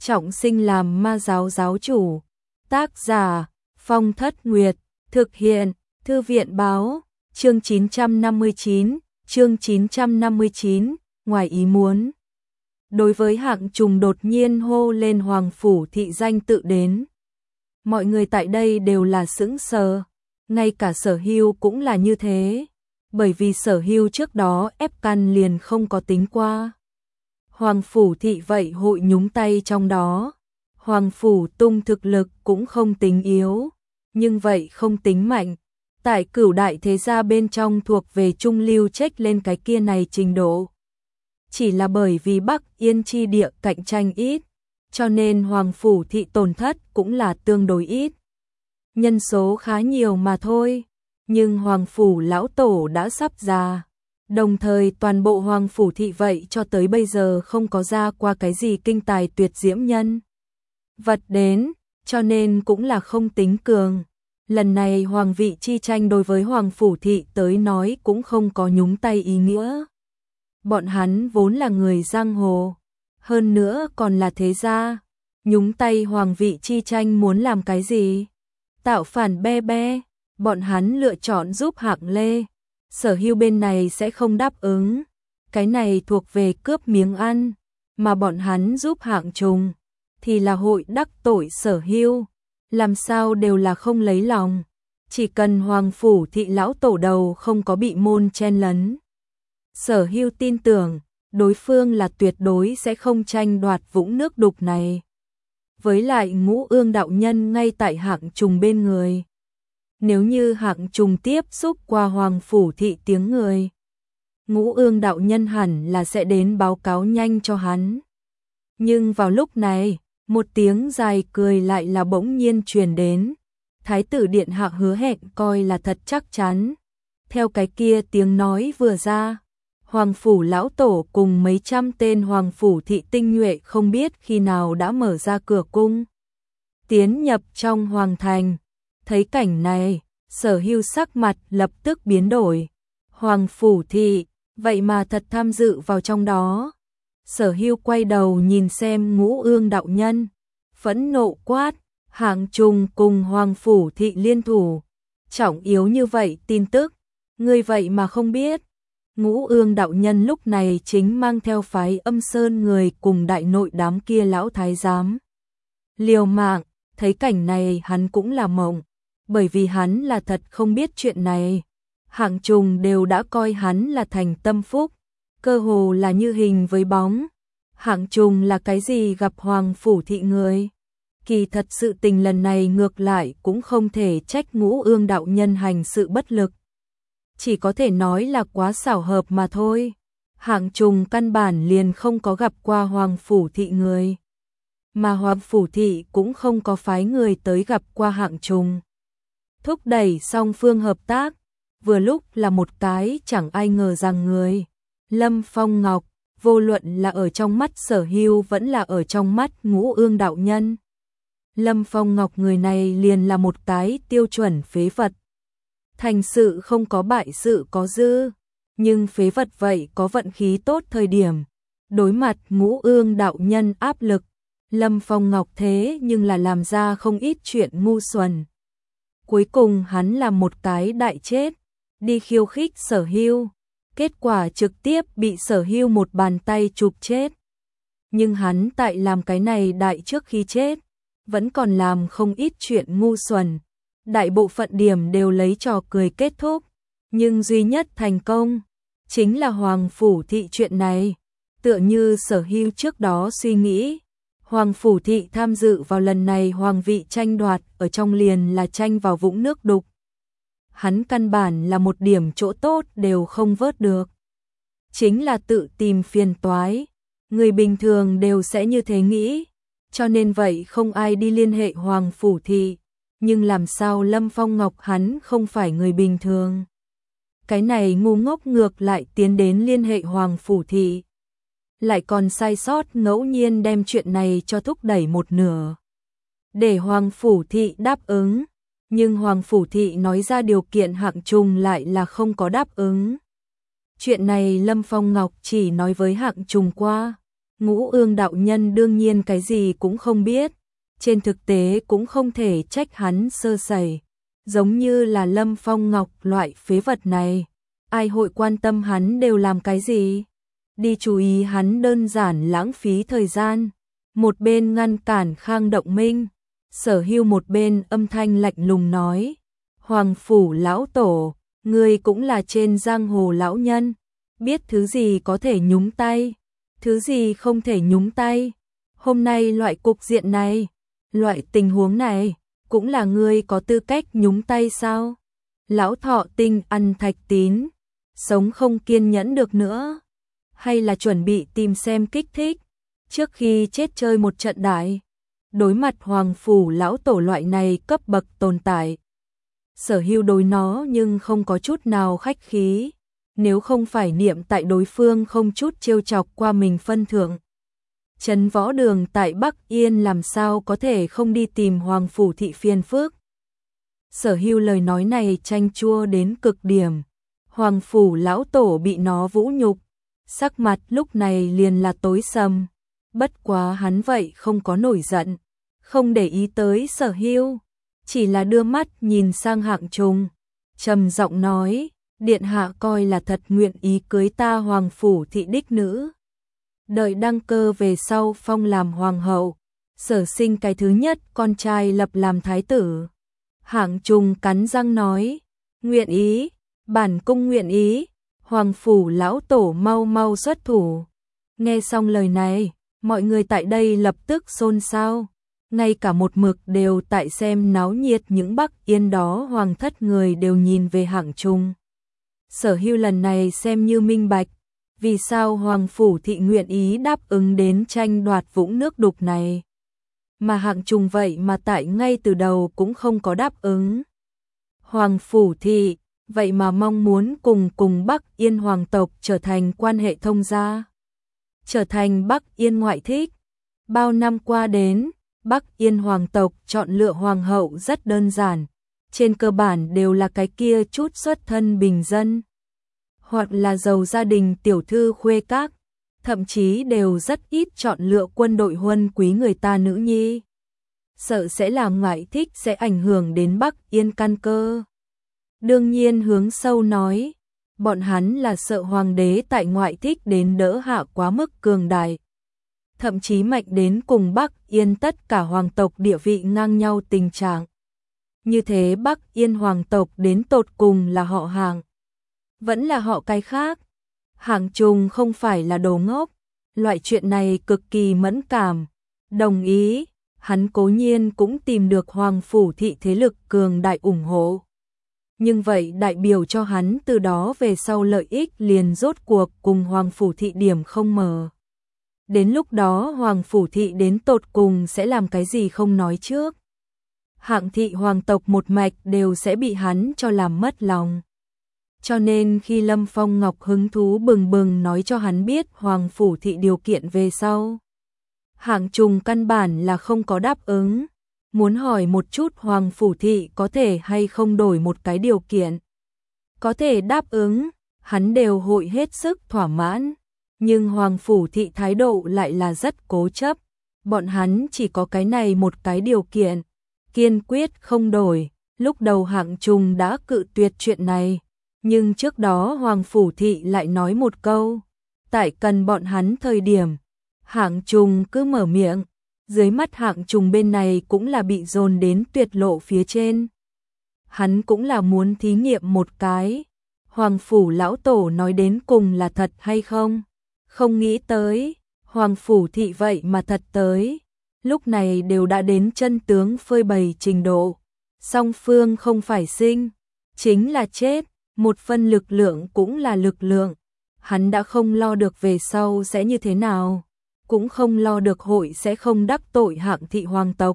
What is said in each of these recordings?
trọng sinh làm ma giáo giáo chủ. Tác giả Phong Thất Nguyệt, thực hiện Thư viện Báo, chương 959, ngoài ý muốn. Đối với Hạng Trùng đột nhiên hô lên Hoàng Phủ Thị danh tự đến, mọi người tại đây đều là sững sờ, ngay cả Sở Hưu cũng là như thế, bởi vì Sở Hưu trước đó ép căn liền không có tính qua. Hoàng Phủ Thị vậy hội nhúng tay trong đó. Hoàng Phủ Tung thực lực cũng không tính yếu, nhưng vậy không tính mạnh. Tại Cửu đại thế gia bên trong thuộc về trung lưu trách lên cái kia này trình độ. Chỉ là bởi vì Bắc Yên chi địa cạnh tranh ít, cho nên Hoàng Phủ Thị tổn thất cũng là tương đối ít. Nhân số khá nhiều mà thôi, nhưng Hoàng Phủ lão tổ đã sắp già. Đồng thời toàn bộ Hoàng Phủ Thị vậy cho tới bây giờ không có ra qua cái gì kinh tài tuyệt diễm nhân vật đến, cho nên cũng là không tính cường. Lần này hoàng vị chi tranh đối với Hoàng Phủ Thị tới nói cũng không có nhúng tay ý nghĩa. Bọn hắn vốn là người giang hồ, hơn nữa còn là thế gia, nhúng tay hoàng vị chi tranh muốn làm cái gì? Tạo phản be be, bọn hắn lựa chọn giúp Hạng Lê. Sở Hưu bên này sẽ không đáp ứng, cái này thuộc về cướp miếng ăn, mà bọn hắn giúp Hạng Trùng thì là hội đắc tội Sở Hưu, làm sao đều là không lấy lòng. Chỉ cần Hoàng Phủ Thị lão tổ đầu không có bị môn chen lấn, Sở Hưu tin tưởng đối phương là tuyệt đối sẽ không tranh đoạt vũng nước đục này. Với lại Ngũ Ương đạo nhân ngay tại Hạng Trùng bên người, nếu như Hạng Trùng tiếp xúc qua Hoàng Phủ Thị tiếng người, Ngũ Ương đạo nhân hẳn là sẽ đến báo cáo nhanh cho hắn. Nhưng vào lúc này, một tiếng dài cười lại là bỗng nhiên truyền đến. Thái tử điện hạ hứa hẹn coi là thật chắc chắn. Theo cái kia tiếng nói vừa ra, Hoàng Phủ lão tổ cùng mấy trăm tên Hoàng Phủ Thị tinh nhuệ không biết khi nào đã mở ra cửa cung, tiến nhập trong hoàng thành. Thấy cảnh này, Sở Hưu sắc mặt lập tức biến đổi. Hoàng Phủ Thị, vậy mà thật tham dự vào trong đó. Sở Hưu quay đầu nhìn xem Ngũ Ương đạo nhân, phẫn nộ quát, Hạng Trùng cùng Hoàng Phủ Thị liên thủ, trọng yếu như vậy tin tức, ngươi vậy mà không biết. Ngũ Ương đạo nhân lúc này chính mang theo phái Âm Sơn người cùng đại nội đám kia lão thái giám liều mạng. Thấy cảnh này hắn cũng là mộng, bởi vì hắn là thật không biết chuyện này. Hạng Trùng đều đã coi hắn là thành tâm phúc, cơ hồ là như hình với bóng. Hạng Trùng là cái gì gặp Hoàng Phủ Thị người? Kỳ thật sự tình lần này ngược lại cũng không thể trách Ngũ Ương đạo nhân hành sự bất lực, chỉ có thể nói là quá xảo hợp mà thôi. Hạng Trùng căn bản liền không có gặp qua Hoàng Phủ Thị người, mà Hoàng Phủ Thị cũng không có phái người tới gặp qua Hạng Trùng. Thúc đẩy song phương hợp tác, vừa lúc là một cái chẳng ai ngờ rằng người. Lâm Phong Ngọc, vô luận là ở trong mắt Sở Hưu vẫn là ở trong mắt Ngũ Ương đạo nhân, Lâm Phong Ngọc người này liền là một cái tiêu chuẩn phế vật. Thành sự không có bại sự có dư, nhưng phế vật vậy có vận khí tốt thời điểm. Đối mặt Ngũ Ương đạo nhân áp lực, Lâm Phong Ngọc thế nhưng là làm ra không ít chuyện ngu xuẩn. Cuối cùng hắn là một cái đại chết, đi khiêu khích Sở Hưu, kết quả trực tiếp bị Sở Hưu một bàn tay chụp chết. Nhưng hắn tại làm cái này đại trước khi chết, vẫn còn làm không ít chuyện ngu xuẩn. Đại bộ phận điểm đều lấy trò cười kết thúc, nhưng duy nhất thành công chính là Hoàng Phủ Thị chuyện này. Tựa như Sở Hưu trước đó suy nghĩ, Hoàng Phủ Thị tham dự vào lần này hoàng vị tranh đoạt ở trong liền là tranh vào vũng nước đục. Hắn căn bản là một điểm chỗ tốt đều không vớt được, chính là tự tìm phiền toái. Người bình thường đều sẽ như thế nghĩ, cho nên vậy không ai đi liên hệ Hoàng Phủ Thị. Nhưng làm sao Lâm Phong Ngọc hắn không phải người bình thường, cái này ngu ngốc ngược lại tiến đến liên hệ Hoàng Phủ Thị, lại còn sai sót ngẫu nhiên đem chuyện này cho thúc đẩy một nửa để Hoàng Phủ Thị đáp ứng. Nhưng Hoàng Phủ Thị nói ra điều kiện Hạng Trùng lại là không có đáp ứng. Chuyện này Lâm Phong Ngọc chỉ nói với Hạng Trùng qua, Ngũ Ương đạo nhân đương nhiên cái gì cũng không biết, trên thực tế cũng không thể trách hắn sơ sẩy, giống như là Lâm Phong Ngọc loại phế vật này, ai hội quan tâm hắn đều làm cái gì, đi chú ý hắn đơn giản lãng phí thời gian. Một bên ngăn cản Khang Động Minh, Sở Hưu một bên âm thanh lạnh lùng nói, Hoàng phủ lão tổ, ngươi cũng là trên giang hồ lão nhân, biết thứ gì có thể nhúng tay, thứ gì không thể nhúng tay. Hôm nay loại cục diện này, loại tình huống này, cũng là ngươi có tư cách nhúng tay sao? Lão Thọ Tinh ăn thạch tín, sống không kiên nhẫn được nữa, hay là chuẩn bị tìm xem kích thích, trước khi chết chơi một trận đại. Đối mặt Hoàng phủ lão tổ loại này cấp bậc tồn tại, Sở Hưu đối nó nhưng không có chút nào khách khí, nếu không phải niệm tại đối phương không chút trêu chọc qua mình phân thượng. Trấn Võ Đường tại Bắc Yên làm sao có thể không đi tìm Hoàng phủ thị phiền phức. Sở Hưu lời nói này chanh chua đến cực điểm, Hoàng phủ lão tổ bị nó vũ nhục, sắc mặt lúc này liền là tối sầm, bất quá hắn vậy không có nổi giận, không để ý tới Sở Hưu, chỉ là đưa mắt nhìn sang Hạng Trùng, trầm giọng nói, điện hạ coi là thật nguyện ý cưới ta Hoàng phủ thị đích nữ. Đợi đăng cơ về sau phong làm hoàng hậu, Sở sinh cái thứ nhất con trai lập làm thái tử. Hạng Trùng cắn răng nói, nguyện ý, bản cung nguyện ý, Hoàng phủ lão tổ mau mau xuất thủ. Nghe xong lời này, mọi người tại đây lập tức xôn xao, ngay cả một mực đều tại xem náo nhiệt những Bắc Yên đó hoàng thất người đều nhìn về Hạng Trùng. Sở Hưu lần này xem như minh bạch, vì sao Hoàng phủ thị nguyện ý đáp ứng đến tranh đoạt vũng nước đục này, mà Hạng Trùng vậy mà tại ngay từ đầu cũng không có đáp ứng. Hoàng phủ thị vậy mà mong muốn cùng Bắc Yên hoàng tộc trở thành quan hệ thông gia, trở thành Bắc Yên ngoại thích. Bao năm qua đến, Bắc Yên hoàng tộc chọn lựa hoàng hậu rất đơn giản, trên cơ bản đều là cái kia chút xuất thân bình dân, hoặc là giàu gia đình tiểu thư khuê các, thậm chí đều rất ít chọn lựa quân đội huân quý người ta nữ nhi. Sợ sẽ làm ngoại thích sẽ ảnh hưởng đến Bắc Yên căn cơ. Đương nhiên hướng sâu nói, bọn hắn là sợ hoàng đế tại ngoại thích đến đỡ hạ quá mức cường đại, thậm chí mạnh đến cùng Bắc Yên tất cả hoàng tộc địa vị ngang nhau tình trạng. Như thế Bắc Yên hoàng tộc đến tột cùng là họ Hạng, vẫn là họ cái khác. Hạng Trùng không phải là đồ ngốc, loại chuyện này cực kỳ mẫn cảm, đồng ý, hắn cố nhiên cũng tìm được Hoàng phủ thị thế lực cường đại ủng hộ. Nhưng vậy đại biểu cho hắn từ đó về sau lợi ích liền rốt cuộc cùng Hoàng phủ thị điểm không mờ. Đến lúc đó Hoàng phủ thị đến tột cùng sẽ làm cái gì không nói trước. Hạng thị hoàng tộc một mạch đều sẽ bị hắn cho làm mất lòng. Cho nên khi Lâm Phong Ngọc hứng thú bừng bừng nói cho hắn biết Hoàng phủ thị điều kiện về sau, Hạng Trùng căn bản là không có đáp ứng, muốn hỏi một chút Hoàng phủ thị có thể hay không đổi một cái điều kiện. Có thể đáp ứng, hắn đều hội hết sức thỏa mãn, nhưng Hoàng phủ thị thái độ lại là rất cố chấp, bọn hắn chỉ có cái này một cái điều kiện, kiên quyết không đổi. Lúc đầu Hạng Trùng đã cự tuyệt chuyện này, nhưng trước đó Hoàng phủ thị lại nói một câu, tại cần bọn hắn thời điểm, Hạng Trùng cứ mở miệng, dưới mắt Hạng Trùng bên này cũng là bị dồn đến tuyệt lộ phía trên. Hắn cũng là muốn thí nghiệm một cái, Hoàng phủ lão tổ nói đến cùng là thật hay không, không nghĩ tới, Hoàng phủ thị vậy mà thật tới, lúc này đều đã đến chân tướng phơi bày trình độ, song phương không phải sinh, chính là chết. Một phần lực lượng cũng là lực lượng, hắn đã không lo được về sau sẽ như thế nào, cũng không lo được hội sẽ không đắc tội Hạng thị hoàng tộc.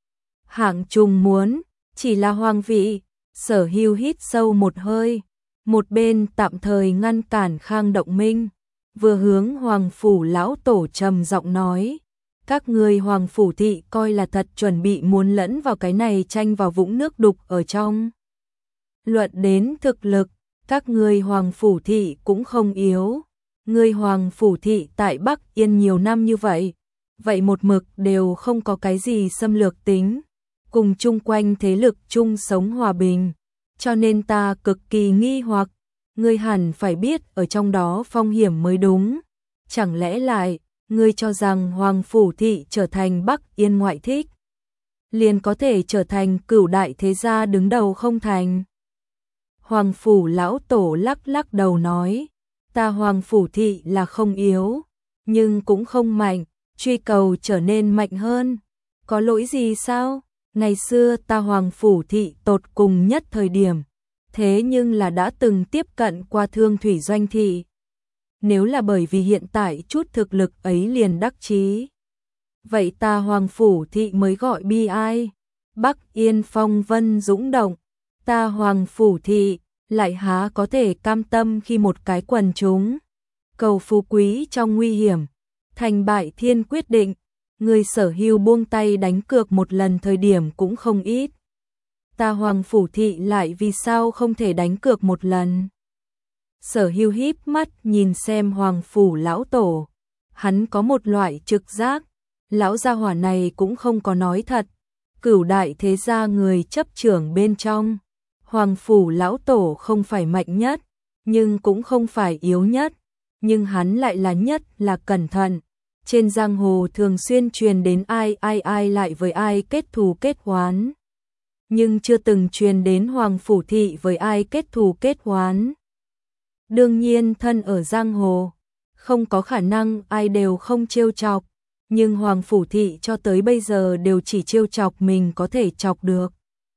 Hạng Trùng muốn, chỉ là hoàng vị. Sở Hưu hít sâu một hơi, một bên tạm thời ngăn cản Khang Động Minh, vừa hướng Hoàng phủ lão tổ trầm giọng nói, các ngươi Hoàng phủ thị coi là thật chuẩn bị muốn lẫn vào cái này tranh vào vũng nước đục ở trong. Luận đến thực lực, các ngươi Hoàng phủ thị cũng không yếu, Ngươi Hoàng Phủ Thị tại Bắc Yên nhiều năm như vậy một mực đều không có cái gì xâm lược tính, cùng chung quanh thế lực chung sống hòa bình, cho nên ta cực kỳ nghi hoặc, ngươi hẳn phải biết ở trong đó phong hiểm mới đúng, chẳng lẽ lại, ngươi cho rằng Hoàng Phủ Thị trở thành Bắc Yên ngoại thích, liền có thể trở thành cửu đại thế gia đứng đầu không thành? Hoàng Phủ lão tổ lắc lắc đầu nói, ta Hoàng Phủ Thị là không yếu, nhưng cũng không mạnh, truy cầu trở nên mạnh hơn. Có lỗi gì sao? Ngày xưa ta Hoàng Phủ Thị tột cùng nhất thời điểm, thế nhưng là đã từng tiếp cận qua Thương Thủy Doanh Thị. Nếu là bởi vì hiện tại chút thực lực ấy liền đắc chí, vậy ta Hoàng Phủ Thị mới gọi bi ai. Bắc Yên phong vân dũng động, ta Hoàng Phủ Thị lại há có thể cam tâm khi một cái quần chúng cầu phú quý trong nguy hiểm, thành bại thiên quyết định, người Sở Hưu buông tay đánh cược một lần thời điểm cũng không ít. Ta Hoàng Phủ Thị lại vì sao không thể đánh cược một lần? Sở Hưu híp mắt nhìn xem Hoàng Phủ lão tổ, hắn có một loại trực giác, lão gia hỏa này cũng không có nói thật, cửu đại thế gia người chấp trưởng bên trong, Hoàng Phủ lão tổ không phải mạnh nhất, nhưng cũng không phải yếu nhất, nhưng hắn lại là nhất là cẩn thận. Trên giang hồ thường xuyên truyền đến ai lại với ai kết thù kết oán, nhưng chưa từng truyền đến Hoàng Phủ Thị với ai kết thù kết oán. Đương nhiên thân ở giang hồ, không có khả năng ai đều không trêu chọc, nhưng Hoàng Phủ Thị cho tới bây giờ đều chỉ trêu chọc mình có thể chọc được.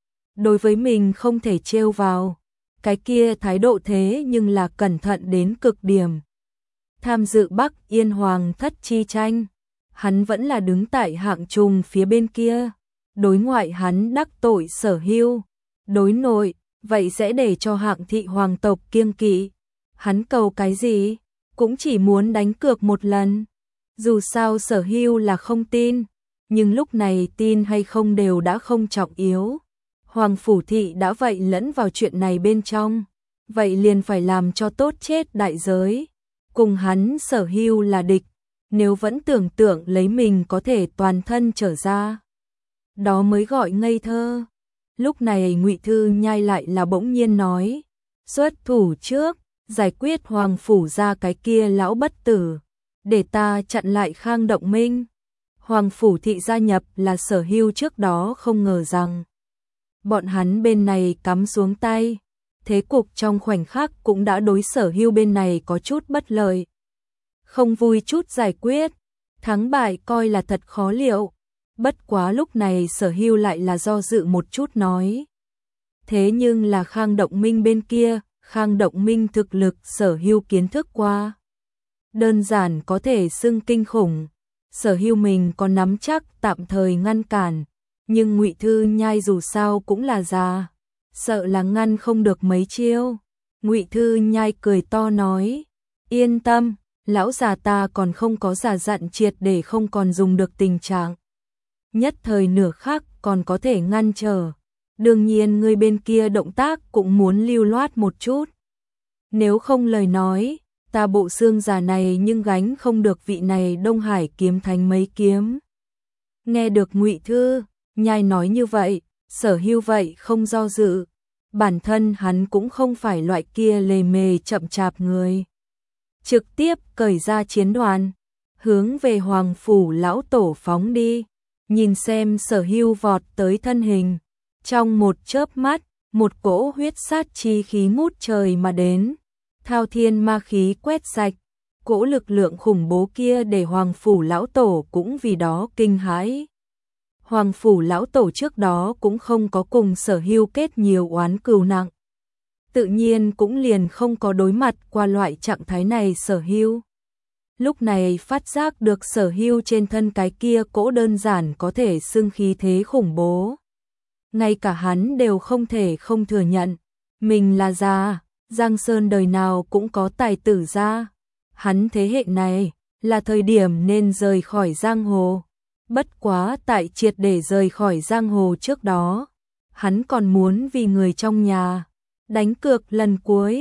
Đối với mình không thể trêu vào, cái kia thái độ thế nhưng là cẩn thận đến cực điểm. Tham dự Bắc Yên Hoàng thất chi tranh, hắn vẫn là đứng tại hạng trùng phía bên kia, đối ngoại hắn đắc tội Sở Hưu, đối nội, vậy sẽ để cho hạng thị hoàng tộc kiêng kỵ. Hắn cầu cái gì, cũng chỉ muốn đánh cược một lần. Dù sao Sở Hưu là không tin, nhưng lúc này tin hay không đều đã không trọng yếu. Hoàng Phủ Thị đã vậy lẫn vào chuyện này bên trong, vậy liền phải làm cho tốt chết đại giới. Cùng hắn Sở Hưu là địch, nếu vẫn tưởng tượng lấy mình có thể toàn thân trở ra, đó mới gọi ngây thơ. Lúc này Ngụy Thư Nhai lại là bỗng nhiên nói, xuất thủ trước, giải quyết Hoàng Phủ ra cái kia lão bất tử, để ta chặn lại Khang Động Minh. Hoàng Phủ Thị gia nhập là Sở Hưu trước đó không ngờ rằng bọn hắn bên này cắm xuống tay, thế cục trong khoảnh khắc cũng đã đối Sở Hưu bên này có chút bất lợi. Không vui chút giải quyết, thắng bại coi là thật khó liệu. Bất quá lúc này Sở Hưu lại là do dự một chút nói. Thế nhưng là Khang Động Minh bên kia, Khang Động Minh thực lực Sở Hưu kiến thức qua, đơn giản có thể xưng kinh khủng. Sở Hưu mình có nắm chắc tạm thời ngăn cản, nhưng Ngụy Thư Nhai dù sao cũng là già, sợ là ngăn không được mấy chiêu. Ngụy Thư Nhai cười to nói, yên tâm, lão già ta còn không có già dặn triệt để không còn dùng được tình trạng. Nhất thời nửa khắc còn có thể ngăn trở. Đương nhiên người bên kia động tác cũng muốn lưu loát một chút. Nếu không lời nói, ta bộ xương già này nhưng gánh không được vị này Đông Hải kiếm thánh mấy kiếm. Nghe được Ngụy Thư Nhai nói như vậy, Sở Hưu vậy không do dự. Bản thân hắn cũng không phải loại kia lề mề chậm chạp người. Trực tiếp cởi ra chiến đoàn, hướng về Hoàng Phủ lão tổ phóng đi. Nhìn xem Sở Hưu vọt tới thân hình, trong một chớp mắt, một cỗ huyết sát chi khí ngút trời mà đến, thao thiên ma khí quét sạch, cỗ lực lượng khủng bố kia để Hoàng Phủ lão tổ cũng vì đó kinh hãi. Hoàng Phủ lão tổ trước đó cũng không có cùng Sở Hưu kết nhiều oán cừu nặng, tự nhiên cũng liền không có đối mặt qua loại trạng thái này Sở Hưu. Lúc này phát giác được Sở Hưu trên thân cái kia cỗ đơn giản có thể xưng khí thế khủng bố. Ngay cả hắn đều không thể không thừa nhận, mình là già, Giang Sơn đời nào cũng có tài tử ra. Hắn thế hệ này, là thời điểm nên rời khỏi giang hồ. Bất quá tại triệt để rời khỏi giang hồ trước đó, hắn còn muốn vì người trong nhà đánh cược lần cuối,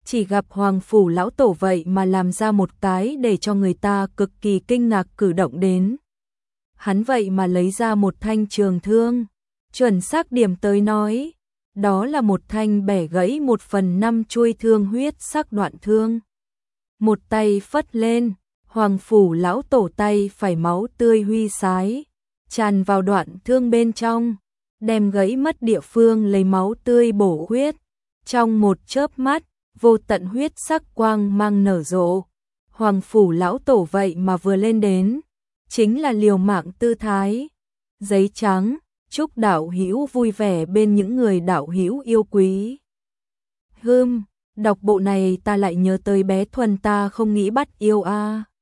chỉ gặp Hoàng phủ lão tổ vậy mà làm ra một cái để cho người ta cực kỳ kinh ngạc cử động đến. Hắn vậy mà lấy ra một thanh trường thương, chuẩn xác điểm tới nói, đó là một thanh bẻ gãy 1/5 chuôi thương huyết sắc đoạn thương. Một tay phất lên, Hoàng phủ lão tổ tay phải máu tươi huy sái, tràn vào đoạn thương bên trong, đem gãy mất địa phương lấy máu tươi bổ huyết. Trong một chớp mắt, vô tận huyết sắc quang mang nở rộ. Hoàng phủ lão tổ vậy mà vừa lên đến, chính là liều mạng tư thái. Giấy trắng, chúc đạo hữu vui vẻ bên những người đạo hữu yêu quý. Đọc bộ này ta lại nhớ tới bé Thuần ta không nghĩ bắt yêu a.